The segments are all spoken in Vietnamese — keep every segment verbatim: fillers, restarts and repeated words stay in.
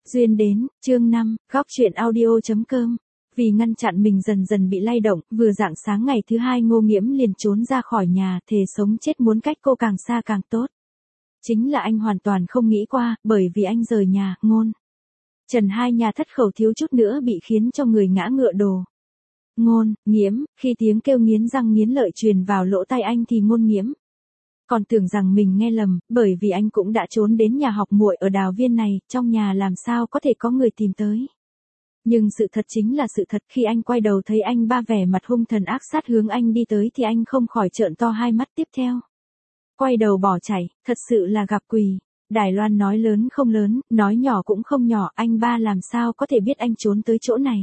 Duyên đến, chương năm, góc chuyện audio.com. Vì ngăn chặn mình dần dần bị lay động, vừa rạng sáng ngày thứ hai Ngô Nghiễm liền trốn ra khỏi nhà, thề sống chết muốn cách cô càng xa càng tốt. Chính là anh hoàn toàn không nghĩ qua, bởi vì anh rời nhà, Ngôn Trần hai nhà thất khẩu thiếu chút nữa bị khiến cho người ngã ngựa đổ. Ngôn, Nghiễm, khi tiếng kêu nghiến răng nghiến lợi truyền vào lỗ tai anh thì Ngôn Nghiễm còn tưởng rằng mình nghe lầm, bởi vì anh cũng đã trốn đến nhà học muội ở Đào Viên này, trong nhà làm sao có thể có người tìm tới. Nhưng sự thật chính là sự thật, khi anh quay đầu thấy anh ba vẻ mặt hung thần ác sát hướng anh đi tới thì anh không khỏi trợn to hai mắt. Tiếp theo quay đầu bỏ chạy, thật sự là gặp quỷ. Đài Loan nói lớn không lớn, nói nhỏ cũng không nhỏ, anh ba làm sao có thể biết anh trốn tới chỗ này.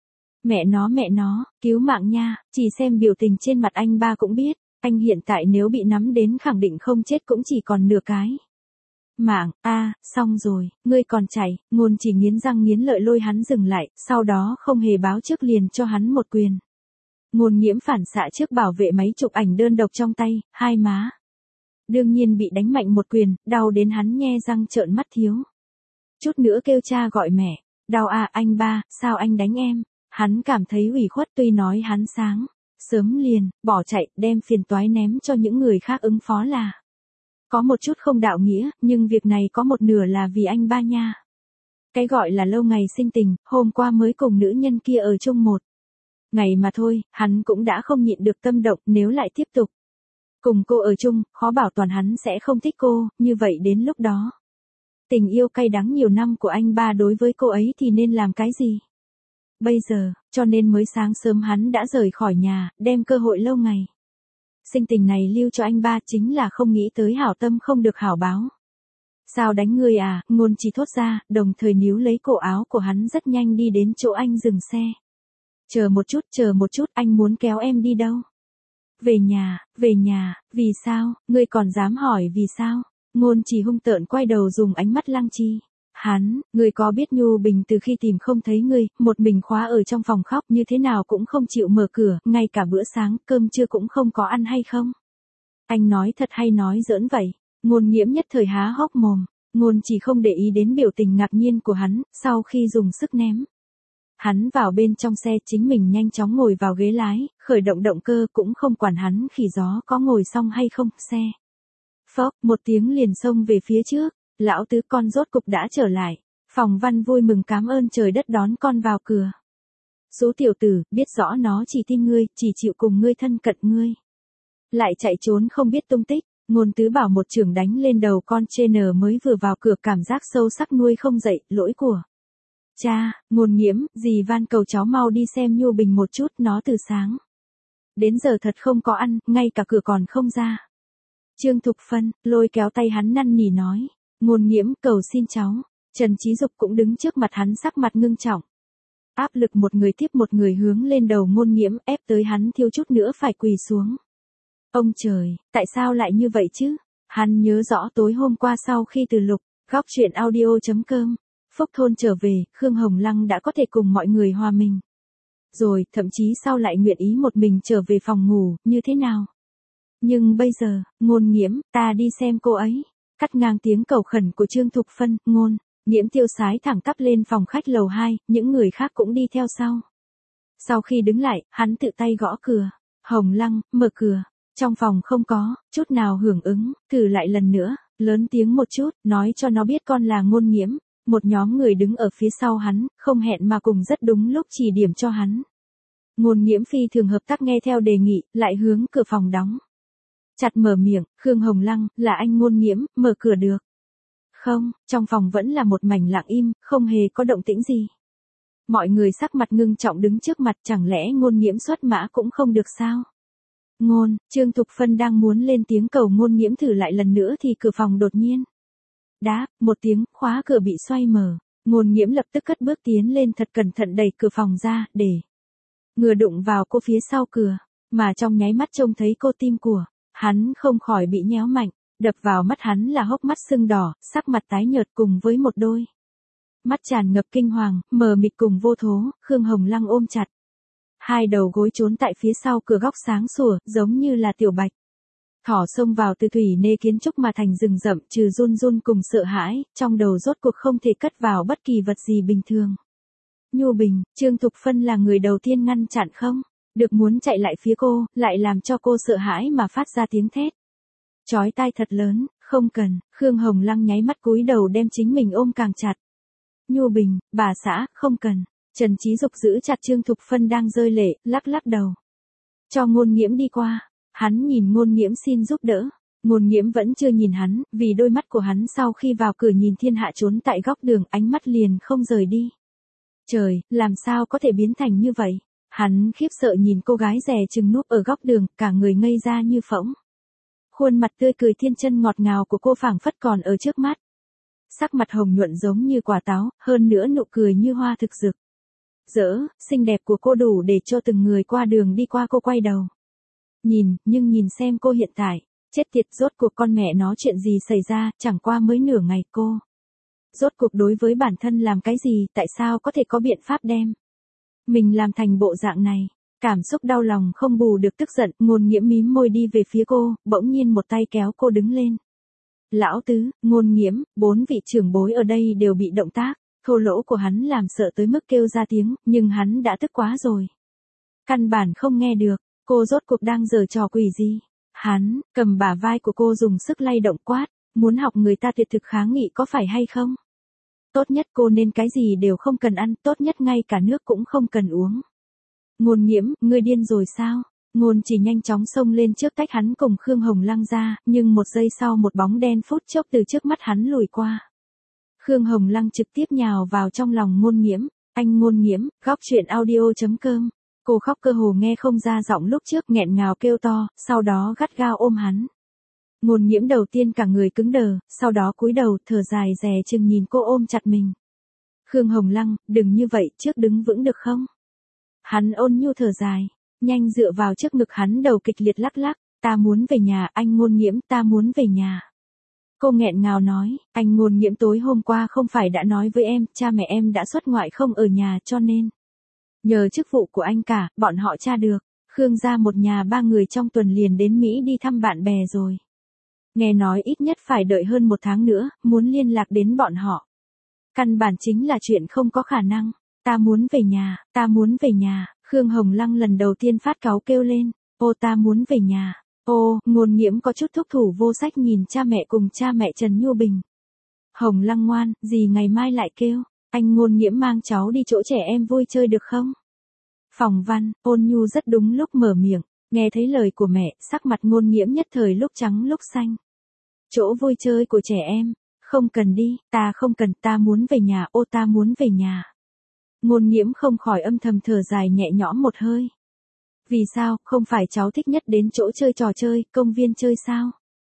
Mẹ nó mẹ nó, cứu mạng nha, chỉ xem biểu tình trên mặt anh ba cũng biết. Anh hiện tại nếu bị nắm đến khẳng định không chết cũng chỉ còn nửa cái mạng. A, à, xong rồi, ngươi còn chạy. Ngôn chỉ nghiến răng nghiến lợi lôi hắn dừng lại, sau đó không hề báo trước liền cho hắn một quyền. Ngôn Nghiễm phản xạ trước bảo vệ máy chụp ảnh đơn độc trong tay, hai má đương nhiên bị đánh mạnh một quyền, đau đến hắn nhe răng trợn mắt thiếu chút nữa kêu cha gọi mẹ. Đau à, anh ba, sao anh đánh em? Hắn cảm thấy ủy khuất, tuy nói hắn sáng sớm liền bỏ chạy, đem phiền toái ném cho những người khác ứng phó là có một chút không đạo nghĩa, nhưng việc này có một nửa là vì anh ba nha. Cái gọi là lâu ngày sinh tình, hôm qua mới cùng nữ nhân kia ở chung một ngày mà thôi, hắn cũng đã không nhịn được tâm động, nếu lại tiếp tục cùng cô ở chung, khó bảo toàn hắn sẽ không thích cô, như vậy đến lúc đó tình yêu cay đắng nhiều năm của anh ba đối với cô ấy thì nên làm cái gì? Bây giờ, cho nên mới sáng sớm hắn đã rời khỏi nhà, đem cơ hội lâu ngày sinh tình này lưu cho anh ba, chính là không nghĩ tới hảo tâm không được hảo báo. Sao đánh ngươi à? Ngôn chỉ thốt ra, đồng thời níu lấy cổ áo của hắn rất nhanh đi đến chỗ anh dừng xe. Chờ một chút, chờ một chút, anh muốn kéo em đi đâu? Về nhà, về nhà, vì sao? Ngươi còn dám hỏi vì sao? Ngôn chỉ hung tợn quay đầu dùng ánh mắt lăng chi. Hắn, ngươi có biết Nhu Bình từ khi tìm không thấy ngươi, một mình khóa ở trong phòng khóc như thế nào cũng không chịu mở cửa, ngay cả bữa sáng, cơm trưa cũng không có ăn hay không? Anh nói thật hay nói giỡn vậy? Ngôn Nghiễm nhất thời há hốc mồm, Ngôn chỉ không để ý đến biểu tình ngạc nhiên của hắn, sau khi dùng sức ném hắn vào bên trong xe, chính mình nhanh chóng ngồi vào ghế lái, khởi động động cơ, cũng không quản hắn khỉ gió có ngồi xong hay không, xe phốc một tiếng liền xông về phía trước. Lão tứ, con rốt cục đã trở lại. Phòng Văn vui mừng cám ơn trời đất đón con vào cửa. Số tiểu tử, biết rõ nó chỉ tin ngươi, chỉ chịu cùng ngươi thân cận ngươi, lại chạy trốn không biết tung tích. Ngôn tứ bảo một chưởng đánh lên đầu con trainer mới vừa vào cửa, cảm giác sâu sắc nuôi không dậy, lỗi của cha. Ngôn Nghiễm, dì van cầu cháu mau đi xem Nhu Bình một chút, nó từ sáng đến giờ thật không có ăn, ngay cả cửa còn không ra. Trương Thục Phân lôi kéo tay hắn năn nỉ nói. Ngôn Nghiễm, cầu xin cháu. Trần Chí Dục cũng đứng trước mặt hắn, sắc mặt ngưng trọng. Áp lực một người tiếp một người hướng lên đầu Ngôn Nghiễm, ép tới hắn thiếu chút nữa phải quỳ xuống. Ông trời, tại sao lại như vậy chứ? Hắn nhớ rõ tối hôm qua sau khi từ Lục góc chuyện audio.com Phúc Thôn trở về, Khương Hồng Lăng đã có thể cùng mọi người hòa mình rồi, thậm chí sau lại nguyện ý một mình trở về phòng ngủ, như thế nào? Nhưng bây giờ, Ngôn Nghiễm, ta đi xem cô ấy. Cắt ngang tiếng cầu khẩn của Trương Thục Phân, Ngôn Nghiễm tiêu sái thẳng tắp lên phòng khách lầu hai, những người khác cũng đi theo sau. Sau khi đứng lại, hắn tự tay gõ cửa. Hồng Lăng, mở cửa. Trong phòng không có chút nào hưởng ứng, thử lại lần nữa, lớn tiếng một chút, nói cho nó biết con là Ngôn Nghiễm. Một nhóm người đứng ở phía sau hắn, không hẹn mà cùng rất đúng lúc chỉ điểm cho hắn. Ngôn Nghiễm phi thường hợp tác nghe theo đề nghị, lại hướng cửa phòng đóng chặt mở miệng. Khương Hồng Lăng, là anh Ngôn Nghiễm, mở cửa được không? Trong phòng vẫn là một mảnh lặng im, không hề có động tĩnh gì. Mọi người sắc mặt ngưng trọng đứng trước mặt, chẳng lẽ Ngôn Nghiễm xuất mã cũng không được sao? Ngôn, Trương Thục Phân đang muốn lên tiếng cầu Ngôn Nghiễm thử lại lần nữa thì cửa phòng đột nhiên đáp một tiếng, khóa cửa bị xoay mở. Ngôn Nghiễm lập tức cất bước tiến lên thật cẩn thận đẩy cửa phòng ra, để ngừa đụng vào cô phía sau cửa, mà trong nháy mắt trông thấy cô, tim của hắn không khỏi bị nhéo mạnh. Đập vào mắt hắn là hốc mắt sưng đỏ, sắc mặt tái nhợt cùng với một đôi mắt tràn ngập kinh hoàng, mờ mịt cùng vô thố. Khương Hồng Lăng ôm chặt hai đầu gối trốn tại phía sau cửa góc sáng sủa, giống như là tiểu bạch Thỏ xông vào từ thủy nê kiến trúc mà thành rừng rậm, trừ run run cùng sợ hãi, trong đầu rốt cuộc không thể cất vào bất kỳ vật gì bình thường. Nhu Bình, Trương Thục Phân là người đầu tiên ngăn chặn không? Được muốn chạy lại phía cô, lại làm cho cô sợ hãi mà phát ra tiếng thét. Chói tai thật lớn, không cần, Khương Hồng Lăng nháy mắt cúi đầu đem chính mình ôm càng chặt. Nhu Bình, bà xã, không cần. Trần Chí Dục giữ chặt Trương Thục Phân đang rơi lệ, lắc lắc đầu. Cho Ngôn Nghiễm đi qua. Hắn nhìn Ngôn Nghiễm xin giúp đỡ. Ngôn Nghiễm vẫn chưa nhìn hắn, vì đôi mắt của hắn sau khi vào cửa nhìn thiên hạ trốn tại góc đường, ánh mắt liền không rời đi. Trời, làm sao có thể biến thành như vậy? Hắn khiếp sợ nhìn cô gái dè chừng núp ở góc đường, cả người ngây ra như phỗng. Khuôn mặt tươi cười thiên chân ngọt ngào của cô phảng phất còn ở trước mắt. Sắc mặt hồng nhuận giống như quả táo, hơn nữa nụ cười như hoa thực rực. Dỡ, xinh đẹp của cô đủ để cho từng người qua đường đi qua cô quay đầu. Nhìn, nhưng nhìn xem cô hiện tại, chết tiệt, rốt cuộc con mẹ nó chuyện gì xảy ra, chẳng qua mới nửa ngày cô. Rốt cuộc đối với bản thân làm cái gì, tại sao có thể có biện pháp đem mình làm thành bộ dạng này. Cảm xúc đau lòng không bù được tức giận, Ngôn Nghiễm mím môi đi về phía cô, bỗng nhiên một tay kéo cô đứng lên. Lão tứ, Ngôn Nghiễm, bốn vị trưởng bối ở đây đều bị động tác, thô lỗ của hắn làm sợ tới mức kêu ra tiếng, nhưng hắn đã tức quá rồi. Căn bản không nghe được, cô rốt cuộc đang giở trò quỷ gì. Hắn, cầm bả vai của cô dùng sức lay động quát, muốn học người ta tuyệt thực kháng nghị có phải hay không? Tốt nhất cô nên cái gì đều không cần ăn, tốt nhất ngay cả nước cũng không cần uống. Ngôn Nghiễm, ngươi điên rồi sao? Ngôn chỉ nhanh chóng xông lên trước tách hắn cùng Khương Hồng Lăng ra, nhưng một giây sau một bóng đen phút chốc từ trước mắt hắn lùi qua. Khương Hồng Lăng trực tiếp nhào vào trong lòng Ngôn Nghiễm, anh Ngôn Nghiễm, góc chuyện audio chấm com. Cô khóc cơ hồ nghe không ra giọng lúc trước, nghẹn ngào kêu to, sau đó gắt gao ôm hắn. Ngôn Nghiễm đầu tiên cả người cứng đờ, sau đó cúi đầu, thở dài dè chừng nhìn cô ôm chặt mình. Khương Hồng Lăng, đừng như vậy, trước đứng vững được không? Hắn ôn nhu thở dài, nhanh dựa vào trước ngực hắn, đầu kịch liệt lắc lắc, ta muốn về nhà, anh Ngôn Nghiễm, ta muốn về nhà. Cô nghẹn ngào nói, anh Ngôn Nghiễm tối hôm qua không phải đã nói với em, cha mẹ em đã xuất ngoại không ở nhà cho nên. Nhờ chức vụ của anh cả, bọn họ tra được, Khương gia một nhà ba người trong tuần liền đến Mỹ đi thăm bạn bè rồi. Nghe nói ít nhất phải đợi hơn một tháng nữa, muốn liên lạc đến bọn họ. Căn bản chính là chuyện không có khả năng. Ta muốn về nhà, ta muốn về nhà, Khương Hồng Lăng lần đầu tiên phát cáu kêu lên, ô ta muốn về nhà, ô, Ngôn Nghiễm có chút thúc thủ vô sách nhìn cha mẹ cùng cha mẹ Trần Nhu Bình. Hồng Lăng ngoan, gì ngày mai lại kêu, anh Ngôn Nghiễm mang cháu đi chỗ trẻ em vui chơi được không? Phòng Văn, Ôn Nhu rất đúng lúc mở miệng, nghe thấy lời của mẹ, sắc mặt Ngôn Nghiễm nhất thời lúc trắng lúc xanh. Chỗ vui chơi của trẻ em, không cần đi, ta không cần, ta muốn về nhà, ô ta muốn về nhà. Ngôn Nghiễm không khỏi âm thầm thở dài nhẹ nhõm một hơi. Vì sao, không phải cháu thích nhất đến chỗ chơi trò chơi, công viên chơi sao?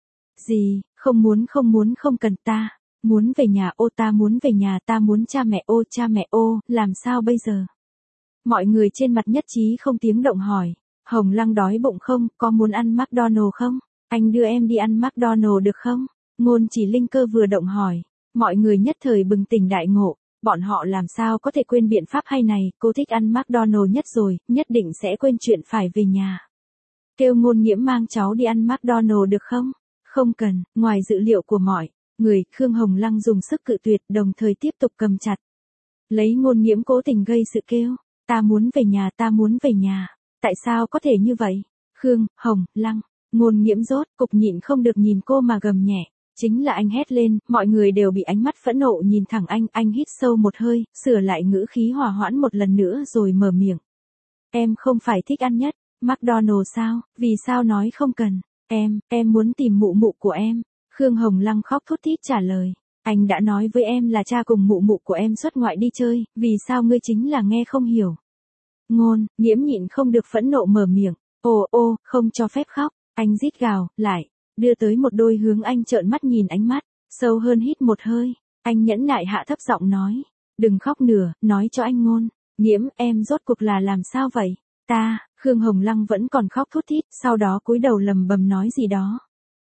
Gì, không muốn không muốn không cần, ta muốn về nhà, ô ta muốn về nhà, ta muốn cha mẹ, ô cha mẹ, ô, làm sao bây giờ? Mọi người trên mặt nhất trí không tiếng động hỏi, Hồng Lăng đói bụng không, có muốn ăn McDonald không? Anh đưa em đi ăn McDonald được không? Ngôn Chỉ Linh cơ vừa động hỏi, mọi người nhất thời bừng tỉnh đại ngộ. Bọn họ làm sao có thể quên biện pháp hay này, cô thích ăn McDonald nhất rồi, nhất định sẽ quên chuyện phải về nhà. Kêu Ngôn Nghiễm mang cháu đi ăn McDonald được không? Không cần, ngoài dự liệu của mọi người, Khương Hồng Lăng dùng sức cự tuyệt, đồng thời tiếp tục cầm chặt. Lấy Ngôn Nghiễm cố tình gây sự kêu, ta muốn về nhà, ta muốn về nhà. Tại sao có thể như vậy? Khương Hồng Lăng, Ngôn Nghiễm rốt cục nhịn không được nhìn cô mà gầm nhẹ. Chính là anh hét lên, mọi người đều bị ánh mắt phẫn nộ nhìn thẳng anh, anh hít sâu một hơi, sửa lại ngữ khí hòa hoãn một lần nữa rồi mở miệng. Em không phải thích ăn nhất, McDonald sao, vì sao nói không cần, em, em muốn tìm mụ mụ của em. Khương Hồng Lăng khóc thút thít trả lời, anh đã nói với em là cha cùng mụ mụ của em xuất ngoại đi chơi, vì sao ngươi chính là nghe không hiểu. Ngôn Nghiễm nhịn không được phẫn nộ mở miệng, ô ô, không cho phép khóc, anh rít gào, lại. Đưa tới một đôi hướng anh trợn mắt nhìn ánh mắt, sâu hơn hít một hơi, anh nhẫn nại hạ thấp giọng nói, đừng khóc nữa, nói cho anh Ngôn Nghiễm, em rốt cuộc là làm sao vậy? Ta, Khương Hồng Lăng vẫn còn khóc thút thít, sau đó cúi đầu lầm bầm nói gì đó.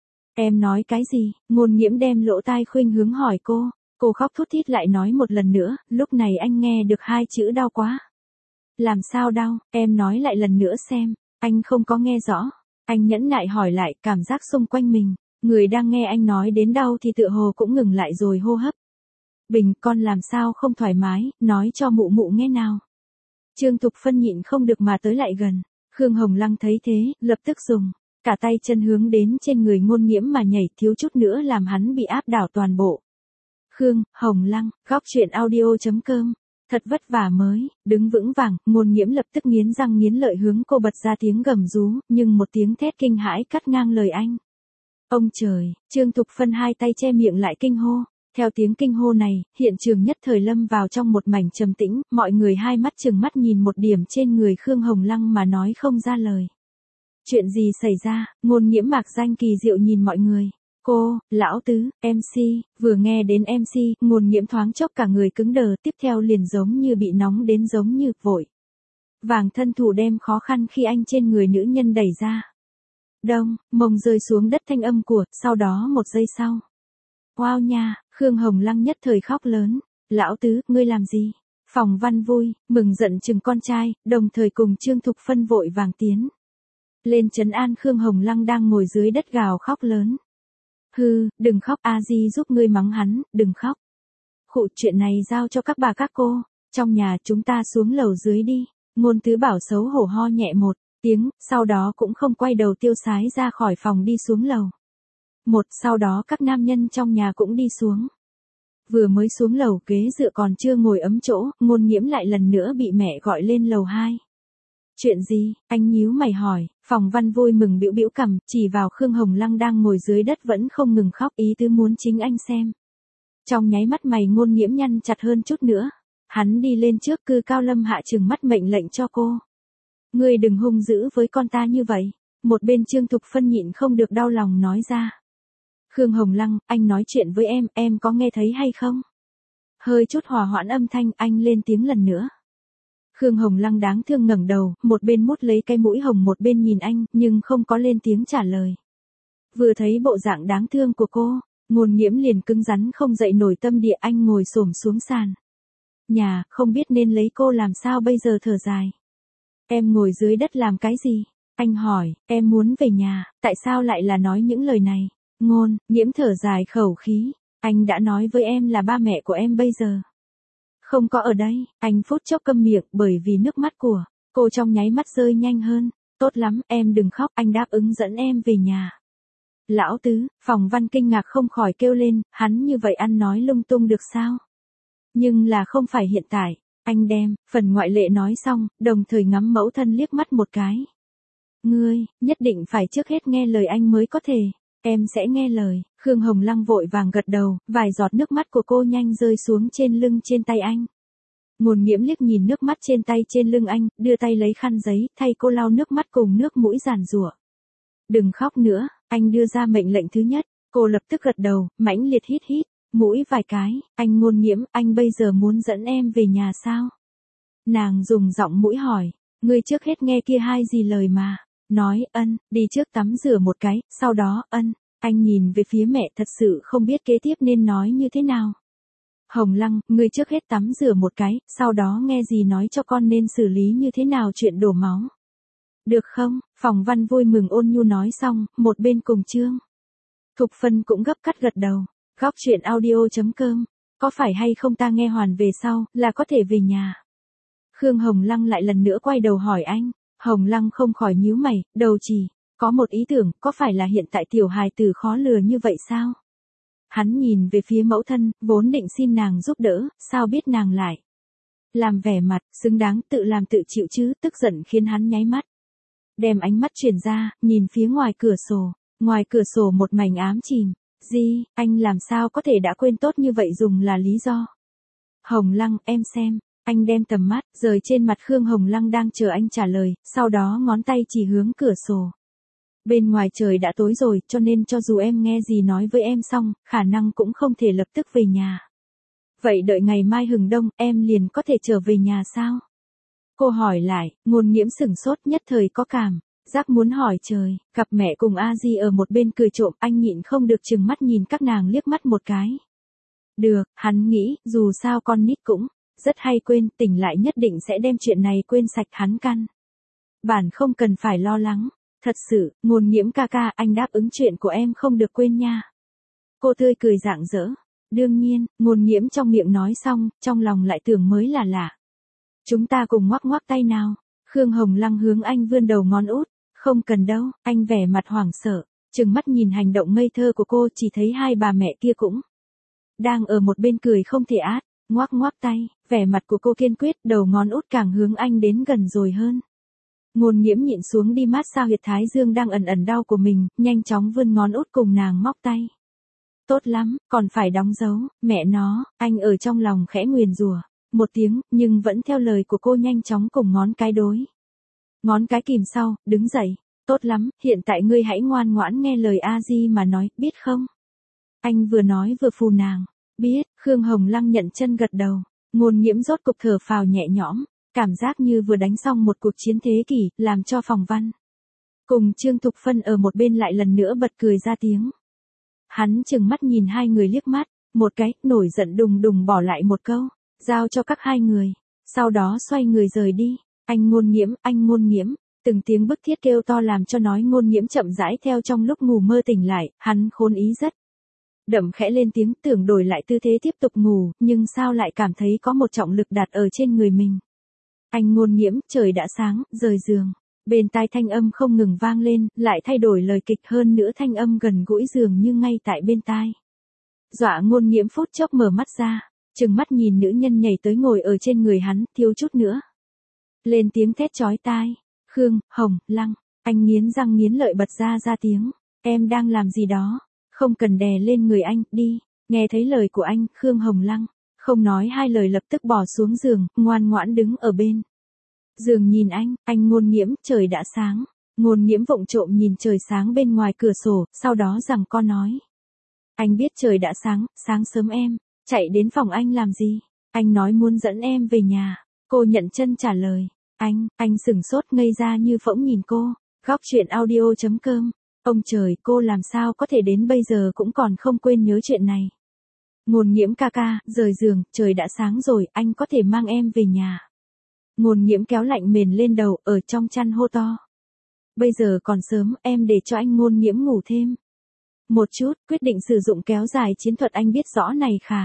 Em nói cái gì? Ngôn Nghiễm đem lỗ tai khuynh hướng hỏi cô, cô khóc thút thít lại nói một lần nữa, lúc này anh nghe được hai chữ đau quá. Làm sao đau, em nói lại lần nữa xem, anh không có nghe rõ. Anh nhẫn nại hỏi lại, cảm giác xung quanh mình, người đang nghe anh nói đến đau thì tựa hồ cũng ngừng lại rồi hô hấp. Bình, con làm sao không thoải mái, nói cho mụ mụ nghe nào. Trương Thục Phân nhịn không được mà tới lại gần. Khương Hồng Lăng thấy thế, lập tức dùng cả tay chân hướng đến trên người Ngôn Nghiễm mà nhảy, thiếu chút nữa làm hắn bị áp đảo toàn bộ. Khương, Hồng Lăng, góc truyện audio chấm com. Thật vất vả mới, đứng vững vàng, Ngôn Nghiễm lập tức nghiến răng nghiến lợi hướng cô bật ra tiếng gầm rú, nhưng một tiếng thét kinh hãi cắt ngang lời anh. Ông trời, Trương Thục Phân hai tay che miệng lại kinh hô. Theo tiếng kinh hô này, hiện trường nhất thời lâm vào trong một mảnh trầm tĩnh, mọi người hai mắt trừng mắt nhìn một điểm trên người Khương Hồng Lăng mà nói không ra lời. Chuyện gì xảy ra? Ngôn Nghiễm mạc danh kỳ diệu nhìn mọi người. Cô, lão tứ, em xê, vừa nghe đến em xê, Ngôn Nghiễm thoáng chốc cả người cứng đờ, tiếp theo liền giống như bị nóng đến giống như vội vàng thân thủ đem khó khăn khi anh trên người nữ nhân đẩy ra. Đông, mông rơi xuống đất thanh âm của, sau đó một giây sau. Wow nha, Khương Hồng Lăng nhất thời khóc lớn. Lão tứ, ngươi làm gì? Phòng Văn vui, mừng giận chừng con trai, đồng thời cùng Trương Thục Phân vội vàng tiến lên trấn an Khương Hồng Lăng đang ngồi dưới đất gào khóc lớn. Hừ, đừng khóc, a di giúp ngươi mắng hắn, đừng khóc. Khụ, chuyện này giao cho các bà các cô, trong nhà chúng ta xuống lầu dưới đi. Ngôn Tứ Bảo xấu hổ ho nhẹ một tiếng, sau đó cũng không quay đầu tiêu sái ra khỏi phòng đi xuống lầu. Một, sau đó các nam nhân trong nhà cũng đi xuống. Vừa mới xuống lầu, ghế dựa còn chưa ngồi ấm chỗ, Ngôn Nghiễm lại lần nữa bị mẹ gọi lên lầu hai. Chuyện gì? Anh nhíu mày hỏi. Phòng Văn vui mừng bĩu bĩu cằm, chỉ vào Khương Hồng Lăng đang ngồi dưới đất vẫn không ngừng khóc, ý tứ muốn chính anh xem. Trong nháy mắt mày Ngôn Nghiễm nhăn chặt hơn chút nữa. Hắn đi lên trước, cư cao lâm hạ trừng mắt mệnh lệnh cho cô. Ngươi đừng hung dữ với con ta như vậy. Một bên Trương Thục Phân nhịn không được đau lòng nói ra. Khương Hồng Lăng, anh nói chuyện với em, em có nghe thấy hay không? Hơi chút hòa hoãn âm thanh, anh lên tiếng lần nữa. Khương Hồng Lăng đáng thương ngẩng đầu, một bên mút lấy cái mũi hồng một bên nhìn anh, nhưng không có lên tiếng trả lời. Vừa thấy bộ dạng đáng thương của cô, Ngôn Nghiễm liền cứng rắn không dậy nổi tâm địa, anh ngồi xổm xuống sàn. Nhà, không biết nên lấy cô làm sao bây giờ, thở dài. Em ngồi dưới đất làm cái gì? Anh hỏi, em muốn về nhà, tại sao lại là nói những lời này? Ngôn Nghiễm thở dài khẩu khí, anh đã nói với em là ba mẹ của em bây giờ không có ở đây. Anh phút chốc câm miệng bởi vì nước mắt của cô trong nháy mắt rơi nhanh hơn. Tốt lắm, em đừng khóc, anh đáp ứng dẫn em về nhà. Lão tứ, Phòng Văn kinh ngạc không khỏi kêu lên, hắn như vậy ăn nói lung tung được sao? Nhưng là không phải hiện tại. Anh đem phần ngoại lệ nói xong, đồng thời ngắm mẫu thân liếc mắt một cái. Ngươi, nhất định phải trước hết nghe lời anh mới có thể. Em sẽ nghe lời. Khương Hồng Lăng vội vàng gật đầu, vài giọt nước mắt của cô nhanh rơi xuống trên lưng trên tay anh. Ngôn Nghiễm liếc nhìn nước mắt trên tay trên lưng anh, đưa tay lấy khăn giấy, thay cô lau nước mắt cùng nước mũi giàn giụa. Đừng khóc nữa, anh đưa ra mệnh lệnh thứ nhất. Cô lập tức gật đầu, mãnh liệt hít hít mũi vài cái. Anh Ngôn Nghiễm, anh bây giờ muốn dẫn em về nhà sao? Nàng dùng giọng mũi hỏi. Ngươi trước hết nghe kia hai gì lời mà. Nói, ân, đi trước tắm rửa một cái, sau đó, ân. Anh nhìn về phía mẹ, thật sự không biết kế tiếp nên nói như thế nào. Hồng Lăng, ngươi trước hết tắm rửa một cái, sau đó nghe gì nói cho con nên xử lý như thế nào chuyện đổ máu. Được không? Phòng Văn vui mừng ôn nhu nói xong, một bên cùng Trương Thục Phân cũng gấp cắt gật đầu. Góc truyện audio chấm com. Có phải hay không ta nghe hoàn về sau, là có thể về nhà? Khương Hồng Lăng lại lần nữa quay đầu hỏi anh. Hồng Lăng không khỏi nhíu mày, đầu chỉ có một ý tưởng, có phải là hiện tại tiểu hài tử khó lừa như vậy sao? Hắn nhìn về phía mẫu thân, vốn định xin nàng giúp đỡ, sao biết nàng lại làm vẻ mặt, xứng đáng tự làm tự chịu chứ, tức giận khiến hắn nháy mắt. Đem ánh mắt chuyển ra, nhìn phía ngoài cửa sổ, ngoài cửa sổ một mảnh ám chìm. Di, anh làm sao có thể đã quên tốt như vậy dùng là lý do. Hồng Lăng, em xem. Anh đem tầm mắt, rời trên mặt Khương Hồng Lăng đang chờ anh trả lời, sau đó ngón tay chỉ hướng cửa sổ. Bên ngoài trời đã tối rồi, cho nên cho dù em nghe gì nói với em xong, khả năng cũng không thể lập tức về nhà. Vậy đợi ngày mai hừng đông, em liền có thể trở về nhà sao? Cô hỏi lại, Ngôn Nghiễm sửng sốt nhất thời có cảm giác muốn hỏi trời, cặp mẹ cùng A Di ở một bên cười trộm, anh nhịn không được chừng mắt nhìn các nàng liếc mắt một cái. Được, hắn nghĩ, dù sao con nít cũng rất hay quên, tỉnh lại nhất định sẽ đem chuyện này quên sạch, hắn căn bản không cần phải lo lắng. Thật sự, Ngôn Nghiễm ca ca, anh đáp ứng chuyện của em không được quên nha. Cô tươi cười rạng rỡ. Đương nhiên, Ngôn Nghiễm trong miệng nói xong, trong lòng lại tưởng mới là lạ. Chúng ta cùng ngoắc ngoắc tay nào. Khương Hồng Lăng hướng anh vươn đầu ngón út. Không cần đâu, anh vẻ mặt hoảng sợ, trừng mắt nhìn hành động ngây thơ của cô, chỉ thấy hai bà mẹ kia cũng đang ở một bên cười không thể át, ngoắc ngoắc tay, vẻ mặt của cô kiên quyết, đầu ngón út càng hướng anh đến gần rồi hơn. Ngôn Nghiễm nhịn xuống đi mát xa huyệt thái dương đang ẩn ẩn đau của mình, nhanh chóng vươn ngón út cùng nàng móc tay. Tốt lắm, còn phải đóng dấu, mẹ nó, anh ở trong lòng khẽ nguyền rủa một tiếng, nhưng vẫn theo lời của cô nhanh chóng cùng ngón cái đối. Ngón cái kìm sau, đứng dậy. Tốt lắm, hiện tại ngươi hãy ngoan ngoãn nghe lời A Di mà nói, biết không? Anh vừa nói vừa phù nàng. Biết, Khương Hồng Lăng nhận chân gật đầu. Ngôn Nghiễm rốt cục thở phào nhẹ nhõm, cảm giác như vừa đánh xong một cuộc chiến thế kỷ, làm cho Phòng Văn cùng Trương Thục Phân ở một bên lại lần nữa bật cười ra tiếng. Hắn chừng mắt nhìn hai người liếc mắt, một cái, nổi giận đùng đùng bỏ lại một câu, giao cho các hai người, sau đó xoay người rời đi. Anh Ngôn Nghiễm, anh Ngôn Nghiễm, từng tiếng bức thiết kêu to làm cho nói Ngôn Nghiễm chậm rãi theo trong lúc ngủ mơ tỉnh lại, hắn khôn ý rất đậm khẽ lên tiếng, tưởng đổi lại tư thế tiếp tục ngủ, nhưng sao lại cảm thấy có một trọng lực đặt ở trên người mình. Anh Ngôn Nghiễm, trời đã sáng, rời giường. Bên tai thanh âm không ngừng vang lên, lại thay đổi lời kịch, hơn nữa thanh âm gần gũi dường như ngay tại bên tai. Dọa Ngôn Nghiễm phút chốc mở mắt ra, trừng mắt nhìn nữ nhân nhảy tới ngồi ở trên người hắn, thiếu chút nữa lên tiếng thét chói tai. Khương Hồng Lăng, anh nghiến răng nghiến lợi bật ra ra tiếng, em đang làm gì đó, không cần đè lên người anh, đi. Nghe thấy lời của anh, Khương Hồng Lăng không nói hai lời lập tức bỏ xuống giường, ngoan ngoãn đứng ở bên giường nhìn anh. Anh Ngôn Nghiễm, trời đã sáng. Ngôn Nghiễm vụng trộm nhìn trời sáng bên ngoài cửa sổ, sau đó rằng con nói. Anh biết trời đã sáng, sáng sớm em chạy đến phòng anh làm gì? Anh nói muốn dẫn em về nhà. Cô nhận chân trả lời. Anh, anh sửng sốt ngây ra như phỗng nhìn cô. Góc chuyện audio chấm com. Ông trời, cô làm sao có thể đến bây giờ cũng còn không quên nhớ chuyện này. Ngôn Nghiễm ca ca, rời giường, trời đã sáng rồi, anh có thể mang em về nhà. Ngôn Nghiễm kéo lạnh mền lên đầu, ở trong chăn hô to. Bây giờ còn sớm, em để cho anh Ngôn Nghiễm ngủ thêm một chút, quyết định sử dụng kéo dài chiến thuật, anh biết rõ này khả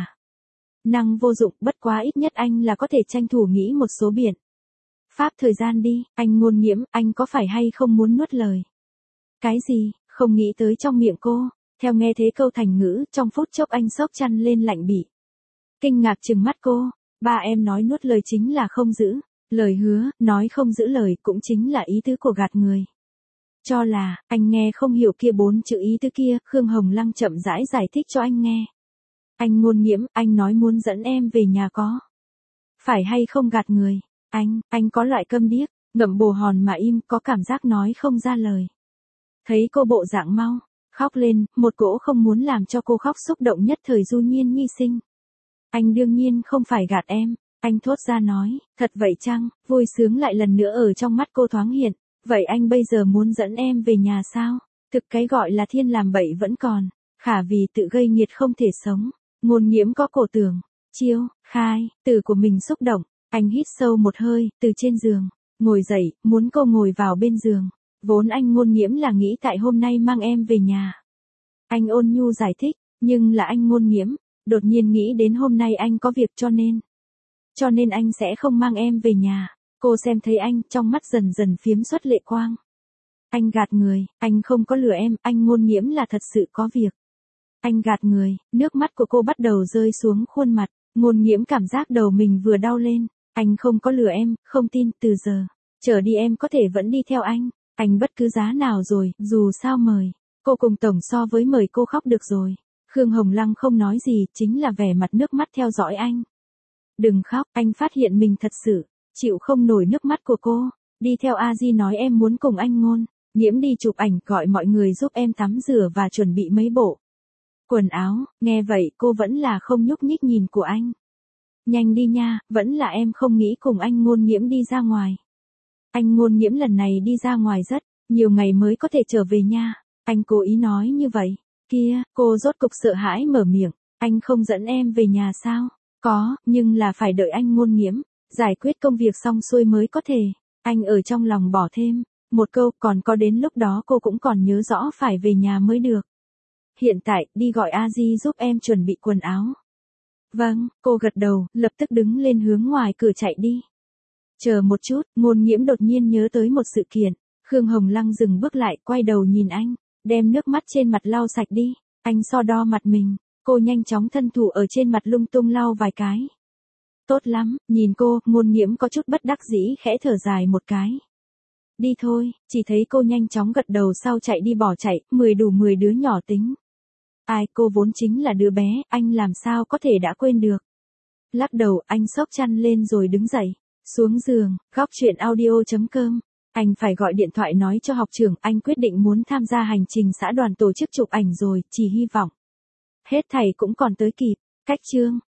năng vô dụng, bất quá ít nhất anh là có thể tranh thủ nghĩ một số biện pháp thời gian đi. Anh Ngôn Nghiễm, anh có phải hay không muốn nuốt lời? Cái gì? Không nghĩ tới trong miệng cô. Theo nghe thế câu thành ngữ, trong phút chốc anh xốc chăn lên lạnh bị kinh ngạc trừng mắt cô. Ba em nói nuốt lời chính là không giữ lời hứa, nói không giữ lời cũng chính là ý tứ của gạt người. Cho là, anh nghe không hiểu kia bốn chữ ý tứ kia, Khương Hồng Lăng chậm rãi giải thích cho anh nghe. Anh Ngôn Nghiễm, anh nói muốn dẫn em về nhà có phải hay không gạt người? Anh, anh có loại câm điếc, ngậm bồ hòn mà im, có cảm giác nói không ra lời. Thấy cô bộ dạng mau khóc lên, một cỗ không muốn làm cho cô khóc xúc động nhất thời du nhiên nhi sinh. Anh đương nhiên không phải gạt em, anh thốt ra nói, thật vậy chăng? Vui sướng lại lần nữa ở trong mắt cô thoáng hiện. Vậy anh bây giờ muốn dẫn em về nhà sao? Thực cái gọi là thiên làm bậy vẫn còn, khả vì tự gây nghiệt không thể sống. Ngôn Nghiễm có cổ tưởng, chiêu, khai, từ của mình xúc động, anh hít sâu một hơi, từ trên giường ngồi dậy, muốn cô ngồi vào bên giường. Vốn anh Ngôn Nghiễm là nghĩ tại hôm nay mang em về nhà. Anh ôn nhu giải thích, nhưng là anh Ngôn Nghiễm đột nhiên nghĩ đến hôm nay anh có việc cho nên cho nên anh sẽ không mang em về nhà. Cô xem thấy anh, trong mắt dần dần phiếm xuất lệ quang. Anh gạt người, anh không có lừa em, anh Ngôn Nghiễm là thật sự có việc. Anh gạt người, nước mắt của cô bắt đầu rơi xuống khuôn mặt. Ngôn Nghiễm cảm giác đầu mình vừa đau lên. Anh không có lừa em, không tin, từ giờ trở đi em có thể vẫn đi theo anh. Anh bất cứ giá nào rồi, dù sao mời cô cùng tổng so với mời cô khóc được rồi. Khương Hồng Lăng không nói gì, chính là vẻ mặt nước mắt theo dõi anh. Đừng khóc, anh phát hiện mình thật sự chịu không nổi nước mắt của cô. Đi theo A Di nói em muốn cùng anh Ngôn Nghiễm đi chụp ảnh, gọi mọi người giúp em tắm rửa và chuẩn bị mấy bộ quần áo. Nghe vậy cô vẫn là không nhúc nhích nhìn của anh. Nhanh đi nha, vẫn là em không nghĩ cùng anh Ngôn Nghiễm đi ra ngoài. Anh Ngôn Nghiễm lần này đi ra ngoài rất nhiều ngày mới có thể trở về nha. Anh cố ý nói như vậy. Kia, cô rốt cục sợ hãi mở miệng. Anh không dẫn em về nhà sao? Có, nhưng là phải đợi anh Ngôn Nghiễm giải quyết công việc xong xuôi mới có thể. Anh ở trong lòng bỏ thêm Một câu, còn có đến lúc đó cô cũng còn nhớ rõ phải về nhà mới được. Hiện tại, đi gọi a di giúp em chuẩn bị quần áo. Vâng, cô gật đầu, lập tức đứng lên hướng ngoài cửa chạy đi. Chờ một chút, Ngôn Nghiễm đột nhiên nhớ tới một sự kiện. Khương Hồng Lăng dừng bước lại, quay đầu nhìn anh, đem nước mắt trên mặt lau sạch đi. Anh so đo mặt mình, cô nhanh chóng thân thủ ở trên mặt lung tung lau vài cái. Tốt lắm, nhìn cô, Ngôn Nghiễm có chút bất đắc dĩ khẽ thở dài một cái. Đi thôi, chỉ thấy cô nhanh chóng gật đầu sau chạy đi bỏ chạy, mười đủ mười đứa nhỏ tính. Ai, cô vốn chính là đứa bé, anh làm sao có thể đã quên được. Lắc đầu, anh xốc chăn lên rồi đứng dậy, xuống giường, góc chuyện audio chấm com. Anh phải gọi điện thoại nói cho học trưởng, anh quyết định muốn tham gia hành trình xã đoàn tổ chức chụp ảnh rồi, chỉ hy vọng hết thầy cũng còn tới kịp. Cách chương